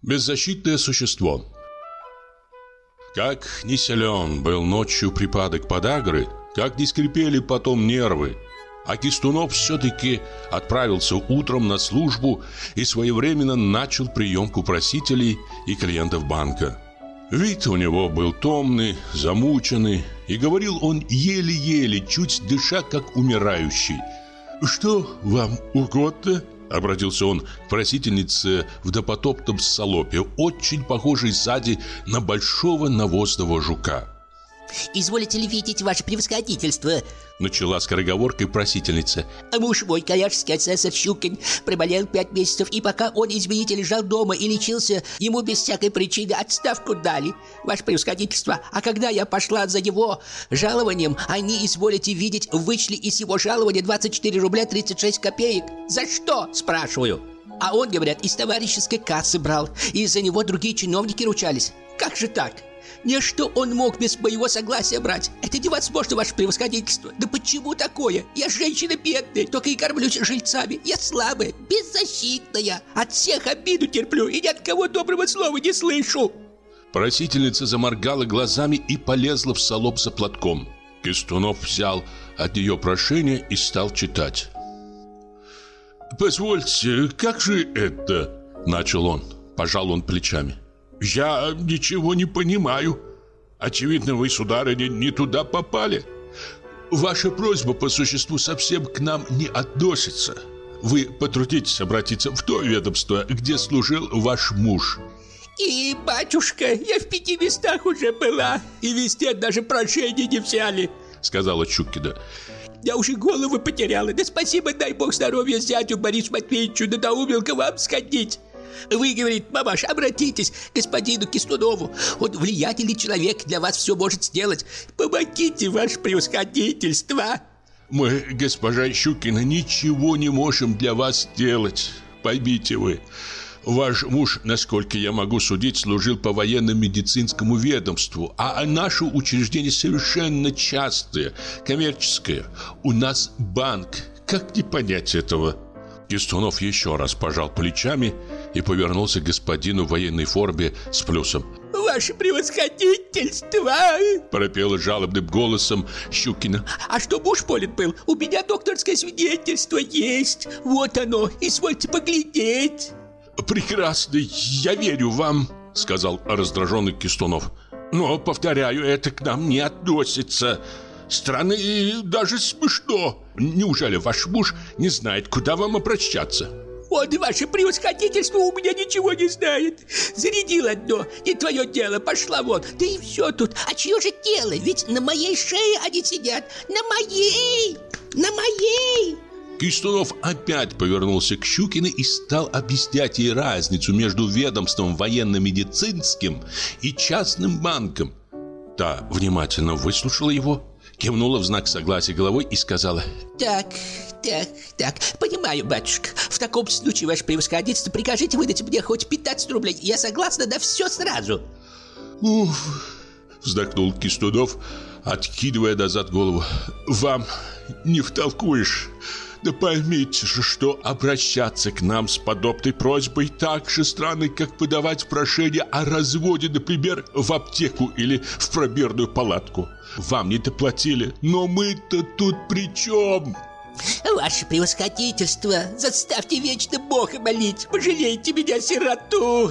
Беззащитное существо. Как не силен был ночью припадок подагры, как не скрипели потом нервы, а Кистунов все-таки отправился утром на службу и своевременно начал приемку просителей и клиентов банка. Вид у него был томный, замученный, и говорил он еле-еле, чуть дыша, как умирающий. «Что вам угодно?» — обратился он к просительнице в допотопном салопе, очень похожей сзади на большого навозного жука. «Изволите ли видеть ваше превосходительство?» — начала скороговоркой просительница. «Муж мой, коллежский асессор Щукин, приболел 5 месяцев, и пока он, извините, лежал дома и лечился, ему без всякой причины отставку дали, ваше превосходительство. А когда я пошла за его жалованием, они, изволите видеть, вычли из его жалования 24 рубля 36 копеек. За что, спрашиваю? А он, говорят, из товарищеской кассы брал, и из-за него другие чиновники ручались. Как же так? Не что он мог без моего согласия брать. Это невозможно, ваше превосходительство. Да почему такое? Я женщина бедная, только и кормлюсь жильцами. Я слабая, беззащитная. От всех обиду терплю и ни от кого доброго слова не слышу». Просительница заморгала глазами и полезла в салоп за платком. Кистунов взял от нее прошение и стал читать. «Позвольте, как же это?» — начал он. Пожал он плечами. «Я ничего не понимаю. Очевидно, вы, сударыня, не туда попали. Ваша просьба по существу совсем к нам не относится. Вы потрудитесь обратиться в то ведомство, где служил ваш муж». «И, батюшка, я в 5 местах уже была, и везде даже прошение не взяли», — сказала Щукина. «Я уже голову потеряла. Да спасибо, дай бог здоровья зятю Борису Матвеевичу, надоумил к вам сходить. Вы, говорит, мамаша, обратитесь к господину Кистунову. Он влиятельный человек, для вас все может сделать. Помогите, ваше превосходительство». «Мы, госпожа Щукина, ничего не можем для вас делать. Поймите вы, ваш муж, насколько я могу судить, служил по военно-медицинскому ведомству, а наше учреждение совершенно частное, коммерческое. У нас банк. Как не понять этого?» Кистунов еще раз пожал плечами и повернулся к господину в военной форме с плюсом. «Ваше превосходительство!» — пропела жалобным голосом Щукина. «А что муж болен был? У меня докторское свидетельство есть. Вот оно, извольте поглядеть». «Прекрасно, я верю вам», — сказал раздраженный Кистунов. «Но, повторяю, это к нам не относится. Странно и даже смешно. Неужели ваш муж не знает, куда вам обращаться?» «Вот ваше превосходительство у меня ничего не знает. Зарядил одно, не твое дело, пошла вон. Да и все тут. А чье же дело? Ведь на моей шее они сидят. На моей! На моей!» Кистунов опять повернулся к Щукиной и стал объяснять ей разницу между ведомством военно-медицинским и частным банком. Та внимательно выслушала его, кивнула в знак согласия головой и сказала: Так, понимаю, батюшка. В таком случае, ваше превосходительство, прикажите выдать мне хоть 15 рублей. Я согласна на все сразу». «Уф», вздохнул Кистунов, откидывая назад голову. «Вам не втолкуешь. Да поймите же, что обращаться к нам с подобной просьбой так же странно, как подавать прошение о разводе, например, в аптеку или в пробирную палатку. Вам не доплатили, но мы-то тут при чем?» «Ваше превосходительство, заставьте вечно Бога молить, пожалейте меня, сироту!»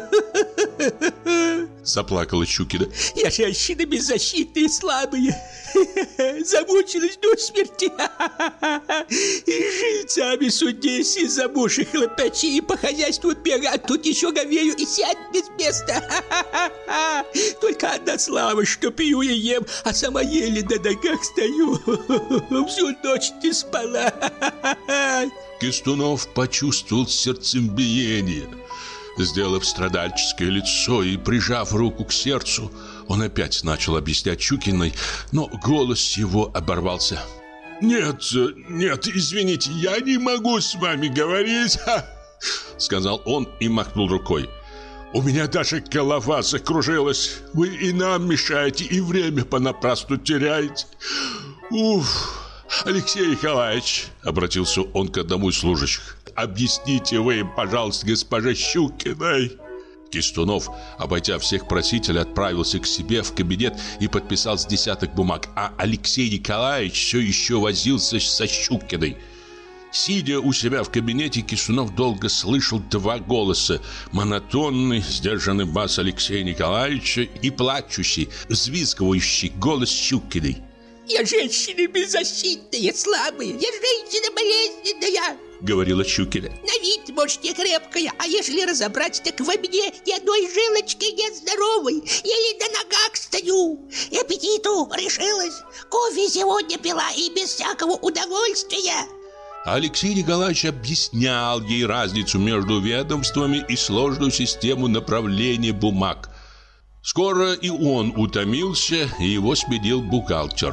Заплакала Щукина. «Я женщина беззащитная и слабая, замучилась до смерти, и жильцами судись из-за мужа хлопачи, и по хозяйству бега, а тут еще говею и сядь без места. Только одна слава, что пью и ем, а сама еле на ногах стою, всю ночь не спала». Кистунов почувствовал сердцебиение. Сделав страдальческое лицо и прижав руку к сердцу, он опять начал объяснять Щукиной, но голос его оборвался. «Нет, извините, я не могу с вами говорить», — сказал он и махнул рукой. «У меня даже голова закружилась. Вы и нам мешаете, и время понапрасну теряете. Уф, Алексей Николаевич», — обратился он к одному из служащих, — «объясните вы, пожалуйста, госпоже Щукиной, Кистунов, обойдя всех просителей, отправился к себе в кабинет и подписал с десяток бумаг, а Алексей Николаевич все еще возился со Щукиной. Сидя у себя в кабинете, Кистунов долго слышал два голоса: монотонный, сдержанный бас Алексея Николаевича и плачущий, взвизгивающий голос Щукиной. «Я женщина беззащитная, слабая, я женщина болезненная», — говорила Щукина. «На вид, может, я крепкая, а если разобрать, так во мне ни одной жилочки нет здоровой. Еле на ногах стою. И аппетиту решилась. Кофе сегодня пила и без всякого удовольствия». Алексей Николаевич объяснял ей разницу между ведомствами и сложную систему направления бумаг. Скоро и он утомился, и его сменил бухгалтер.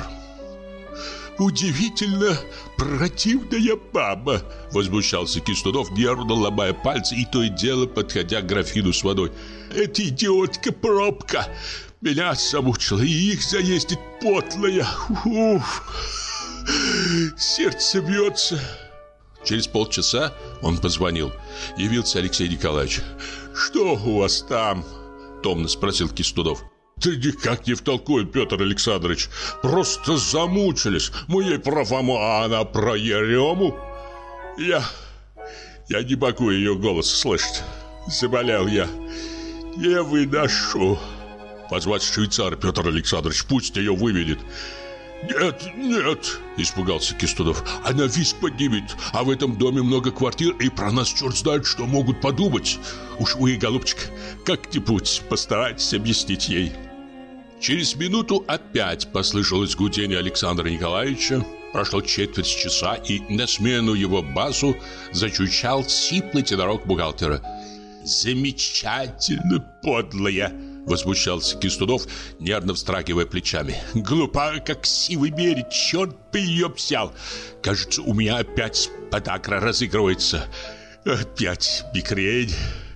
«Удивительно противная баба!» — возмущался Кистунов, нервно ломая пальцы и то и дело подходя к графину с водой. «Эта идиотка-пробка меня замучила, и их заездит потлая. Уф, сердце бьется». Через полчаса он позвонил. Явился Алексей Николаевич. «Что у вас там?» — томно спросил Кистунов. «Да никак не втолкует, Петр Александрович. Просто замучились. Мы ей про Фому, а она про Ерему. Я не могу ее голос слышать. Заболел я. Не выношу. Позвать швейцара, Петр Александрович, пусть ее выведет». «Нет», — испугался Кистунов. «Она визг поднимет, а в этом доме много квартир, и про нас черт знает, что могут подумать. Уж вы, голубчик, как-нибудь постарайтесь объяснить ей». Через минуту опять послышалось гудение Александра Николаевича. Прошло четверть часа, и на смену его басу зачучал сиплый тенорок бухгалтера. «Замечательно, подлая!» — возмущался Кистунов, нервно встрагивая плечами. «Глупая, как сивый берег, черт бы ее взял! Кажется, у меня опять подагра разыгрывается. Опять мигрень.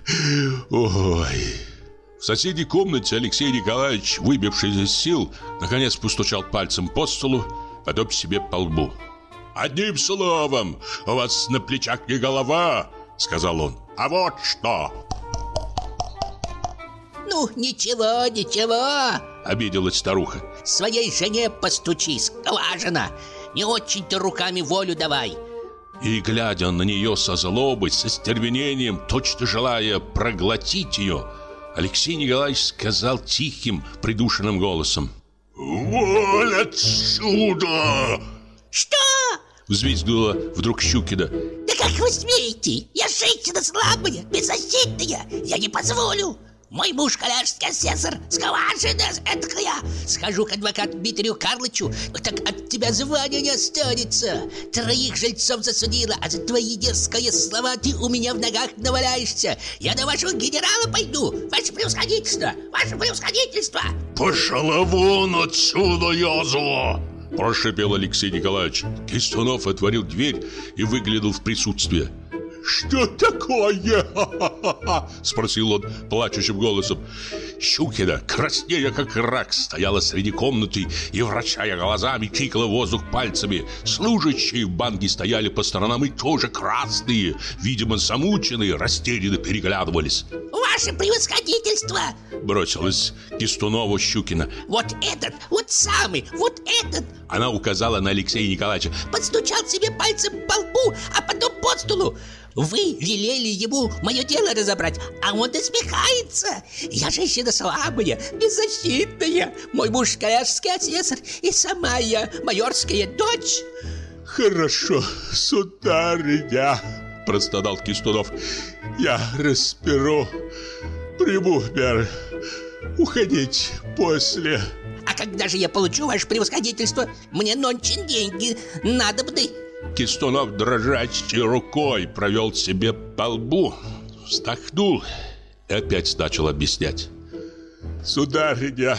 Ой!» В соседней комнате Алексей Николаевич, выбившись из сил, наконец постучал пальцем по столу, потом себе по лбу. «Одним словом, у вас на плечах не голова!» — сказал он. «А вот что!» «Ну, ничего», — обиделась старуха. «Своей жене постучи, скважина. Не очень-то руками волю давай». И, глядя на нее со злобой, со стервенением, точно желая проглотить ее, Алексей Николаевич сказал тихим, придушенным голосом: «Вон отсюда!» «Что?» — взвизгнула вдруг Щукина. «Да как вы смеете? Я женщина слабая, беззащитная. Я не позволю. Мой муж коллежский асессор, скважина эткая. Схожу к адвокату Дмитрию Карлычу, так от тебя звания не останется. 3 жильцов засудила, а за твои дерзкие слова ты у меня в ногах наваляешься. Я на вашего генерала пойду, ваше превосходительство, ваше превосходительство!» «Пошла вон отсюда, язва!» — прошипел Алексей Николаевич. Кистунов отворил дверь и выглянул в присутствие. «Что такое?» — спросил он плачущим голосом. Щукина, краснея как рак, стояла среди комнаты и, вращая глазами, тыкала воздух пальцами. Служащие в банке стояли по сторонам и тоже красные, видимо, замученные, растерянно переглядывались. «Ваше превосходительство!» — бросилась Кистунову Щукина. «Вот этот, вот самый, вот этот!» Она указала на Алексея Николаевича. «Подстучал себе пальцем по лбу, а потом по столу. Вы велели ему мое дело разобрать, а он насмехается. Я женщина слабая, беззащитная. Мой муж коллежский асессор, и сама я майорская дочь». «Хорошо, сударыня», — простонал Кистунов. «Я разберу, приму меры. Уходить после». «А когда же я получу ваше превосходительство? Мне нонче деньги надобны». Кистунов дрожащей рукой провел себе по лбу, вздохнул и опять начал объяснять. «Сударыня,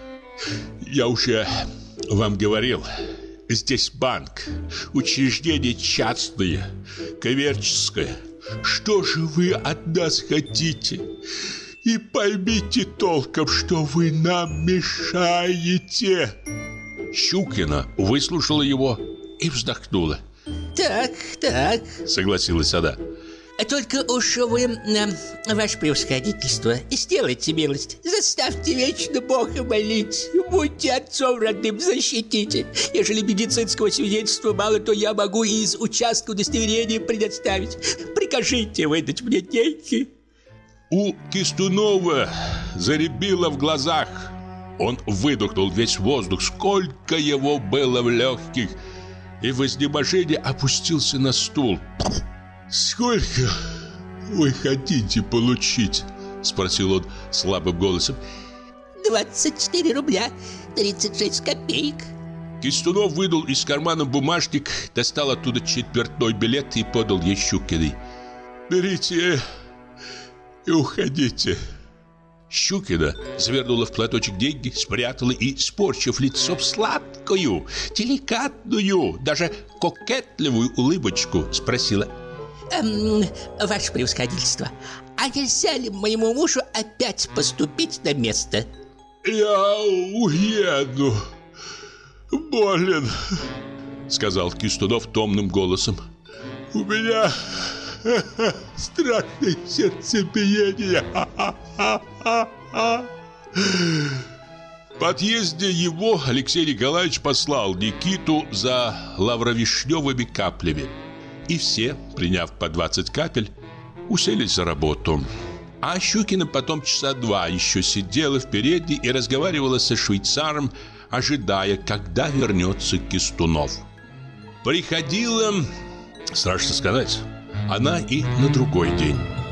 я уже вам говорил, здесь банк, учреждение частное, коммерческое. Что же вы от нас хотите? И поймите толком, что вы нам мешаете». Щукина выслушала его и вздохнула. «Так», — согласилась она. Только уж вы, ваше превосходительство, сделайте милость, заставьте вечно Бога молить, будьте отцом родным, защитите. Ежели медицинского свидетельства мало, то я могу и из участка удостоверения предоставить. Прикажите выдать мне деньги». У Кистунова заребило в глазах. Он выдохнул весь воздух, сколько его было в легких, и в изнеможении опустился на стул. «Сколько вы хотите получить?» — спросил он слабым голосом. 24 рубля 36 копеек. Кистунов вынул из кармана бумажник, достал оттуда четвертной билет и подал ей Щукиной. «Берите и уходите». Щукина завернула в платочек деньги, спрятала и, спорчив лицо в сладкую, деликатную, даже кокетливую улыбочку, спросила: «Ваше превосходительство, а нельзя ли моему мужу опять поступить на место?» «Я уеду, болен», — сказал Кистунов томным голосом. «У меня страшное сердцебиение». В подъезде его Алексей Николаевич послал Никиту за лавровишневыми каплями. И все, приняв по 20 капель, уселись за работу. А Щукина потом часа 2 еще сидела в передней и разговаривала со швейцаром, ожидая, когда вернется Кистунов. Приходила, страшно сказать, она и на другой день.